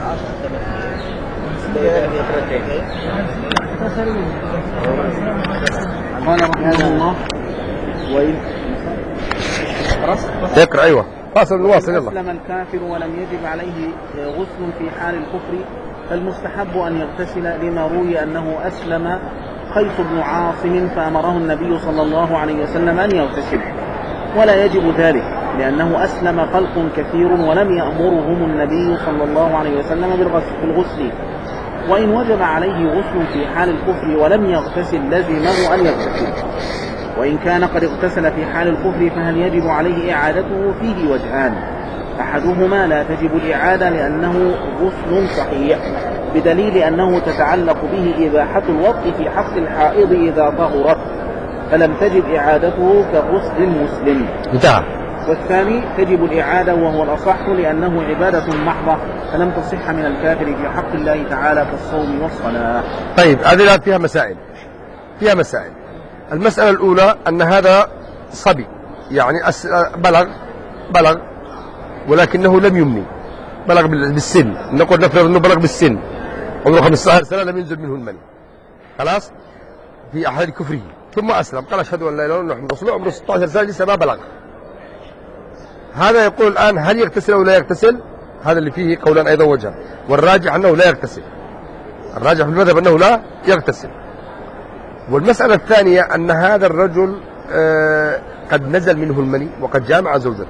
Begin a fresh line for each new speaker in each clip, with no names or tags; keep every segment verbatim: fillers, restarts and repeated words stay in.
قال رحمه الله وإن
يقرأ أيوة فاصل الواصل يلا.
أسلم الكافر ولم يجب عليه غسل في حال الكفر فالمستحب أن يغتسل لما روي أنه أسلم قيس بن عاصم فأمره النبي صلى الله عليه وسلم أن يغتسل ولا يجب ذلك لأنه أسلم خلق كثير ولم يأمرهم النبي صلى الله عليه وسلم بالغسل. وإن وجب عليه غسل في حال الكفر ولم يغتسل لزمه أن يغتسل. وإن كان قد اغتسل في حال الكفر فهل يجب عليه إعادته؟ فيه وجهان أحدهما لا تجب الإعادة لأنه غسل صحيح بدليل أنه تتعلق به إباحة الوضع في حق الحائض إذا طهرت فلم تجب إعادته كغسل المسلم. والثاني تجب الإعادة وهو الأصح لأنه عبادة محضة فلم تصح من الكافر في حق الله تعالى كالصوم والصلاة.
طيب هذه فيها مسائل فيها مسائل المسألة الأولى أن هذا صبي يعني بلغ بلغ ولكنه لم يمني بلغ بالسن نقول نفرض أنه بلغ بالسن عمره خمسة عشر سنة لم ينزل منه المني خلاص في أحد كفره ثم أسلم قال أشهد أن لا إله إلا الله محمد رسول الله عمره ستة عشر سنة لسه ما بلغ. هذا يقول الآن هل يغتسل أو لا يغتسل؟ هذا اللي فيه قولان أيضا وجه والراجح أنه لا يغتسل الراجح في المذهب أنه لا يغتسل. والمسألة الثانية أن هذا الرجل آه قد نزل منه المني وقد جامع زوجته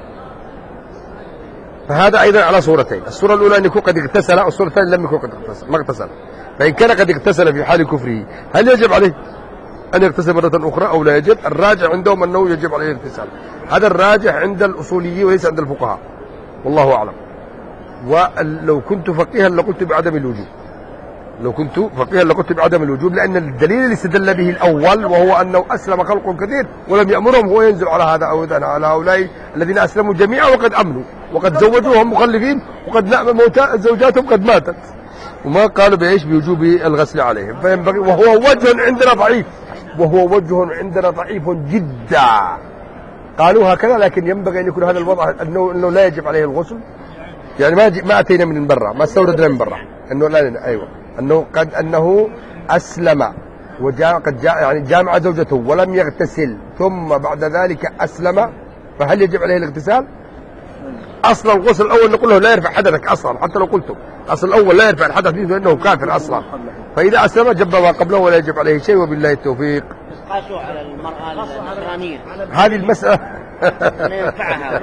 فهذا أيضا على صورتين الصورة الأولى أن يكون قد اغتسل والصورة الثانية لم يكن قد اغتسل ما اغتسل. فإن كان قد اغتسل في حال كفره هل يجب عليه أن يغتسل مرة أخرى أو لا يجب؟ الراجح عندهم أنه يجب عليه الاغتسال. هذا الراجح عند الأصوليين وليس عند الفقهاء والله أعلم. ولو كنت فقيها لقلت بعدم الوجوب لو كنت فقيها لقلت بعدم الوجوب لأن الدليل اللي استدل به الأول وهو أنه أسلم خلق كثير ولم يأمرهم هو ينزل على هذا أو على هؤلاء الذين أسلموا جميعا وقد أمنوا وقد زوجوا وهم مخلفين وقد نعم موتى زوجاتهم قد ماتت وما قالوا بإيش بوجوب الغسل عليهم. فينبغي وهو وجه عندنا ضعيف وهو وجه عندنا ضعيف جدا قالوا هكذا لكن ينبغي أن يكون هذا الوضع أنه, إنه لا يجب عليه الغسل يعني ما ما أتينا من برا ما استوردنا من برا أنه لا أيوة أنه قد أنه أسلم وجاء قد جاء يعني جامع زوجته ولم يغتسل ثم بعد ذلك أسلم فهل يجب عليه الاغتسال؟ أصلا الغسل الأول نقول له لا يرفع حدثك أصلا حتى لو قلته أصل الأول لا يرفع الحدث منه لأنه كافر أصلا فإذا أسلم جب ما قبله ولا يجب عليه شيء وبالله التوفيق.
قاسوا على المرأة النصرانية
هذه المسألة
لا ينفعها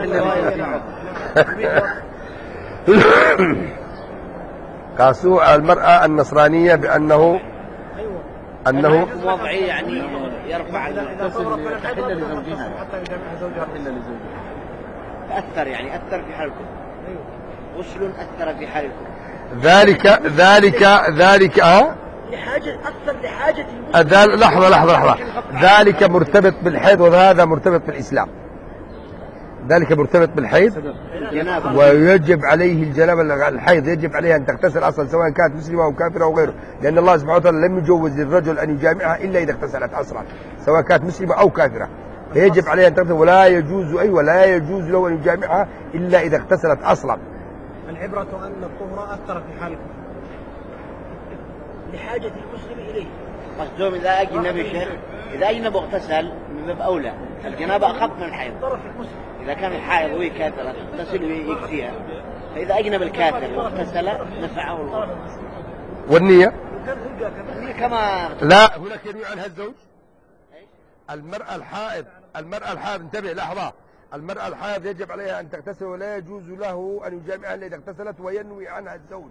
قاسوا على المرأة النصرانية بأنه أنه
وضعي يعني يرفع الغسل تحل لزوجها حتى يجامع زوجها إلا لزوجها أثر يعني أثر في حال الكفر غسل أثر في حال الكفر
ذلك ذلك ذلك أه
لحاجة أثر لحاجة
المسلم. لحظة لحظة لحظة ذلك مرتبط بالحيض وهذا مرتبط بالإسلام. ذلك مرتبط بالحيض ويجب عليه الجنابة الحيض يجب عليه أن تغتسل أصلا سواء كانت مسلمة أو كافرة أو غيره لأن الله سبحانه وتعالى لم يجوز للرجل أن يجامعها إلا إذا اغتسلت أصلا سواء كانت مسلمة أو كافرة فيجب عليه أن تغتسل ولا يجوز أي ولا يجوز له أن يجامعها إلا إذا اغتسلت أصلا.
العبرة أن الطهر أثر في حال لحاجة المسلم إليه.
قصدهم إذا أجنب الشهر إذا أجنب اغتسل من باب أولى الجنابة أخف من الحيض. إذا كان الحائض وهي كافرة تغتسل ويكفيها فإذا أجنب الكافر واغتسل نفعه الله.
والنية؟
النية كما
لا هناك ينوي عنها الزوج. المرأة الحائض المرأة الحائض انتبه لحظة المرأة الحائض يجب عليها أن تغتسل ولا يجوز له أن يجامعها إلا إذا اغتسلت وينوي عنها الزوج.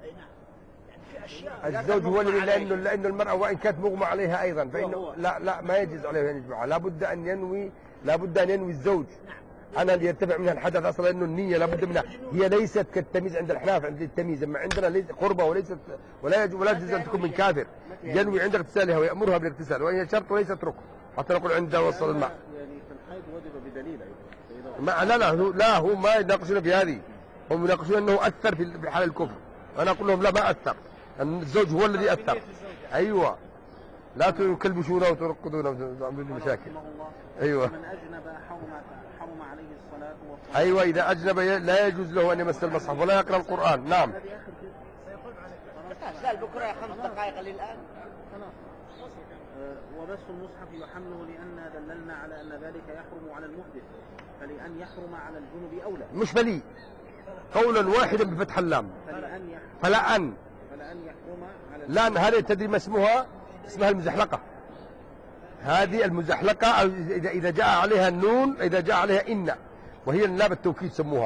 الزوج هو اللي لأنه لأنه المرأة وإن كانت مغمى عليها أيضا فإنه لا لا ما يجوز عليه أن يجمعها لابد أن ينوي لابد أن ينوي الزوج. أنا اللي يرتفع منها الحدث أصلا إنه النية لابد منها هي ليست كالتمييز عند الأحناف عند التمييز أما عندنا ليس قربة وليست ولا يجوز ولا يجوز أن تكون من كافر ينوي عند اغتسالها ويأمرها بالاغتسال وهي شرط وليست ركن حتى نقول عند وصل الماء.
يعني في الحيض وجب بدليل
ما لا لا هو لا هو ما يناقشون في هذه هم يناقشون أنه أثر في حال الكفر. أنا أقول لهم لا ما أثر الزوج هو الذي أثر. أيوة لا تكلبشونه وترقدونه وتعملوا لي مشاكل.
رحمه الله
أيوة.
من أجنب حرم حرم عليه الصلاة والصلاة.
أيوة، إذا أجنب لا يجوز له أن يمس المصحف ولا يقرأ القرآن. نعم.
هذه آخر كلمة.
لا بكره خمس دقائق للآن.
آه، وبس المصحف يحمله لأن دللنا على أن ذلك يحرم على المحدث، فلأن يحرم على الجنب أولى.
مش بلي، قولا واحدا بفتح اللام.
فلأن يحرم
فلأن
فلأن يحرم على
لأن هذه تدري ما اسمها؟ اسمها المزحلقة. هذه المزحلقة إذا إذا جاء عليها النون، إذا جاء عليها إن، وهي لام التوكيد سموها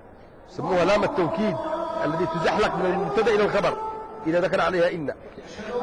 سموها لام التوكيد الذي تزحلق من المبتدأ إلى الخبر إذا دخل عليها إن.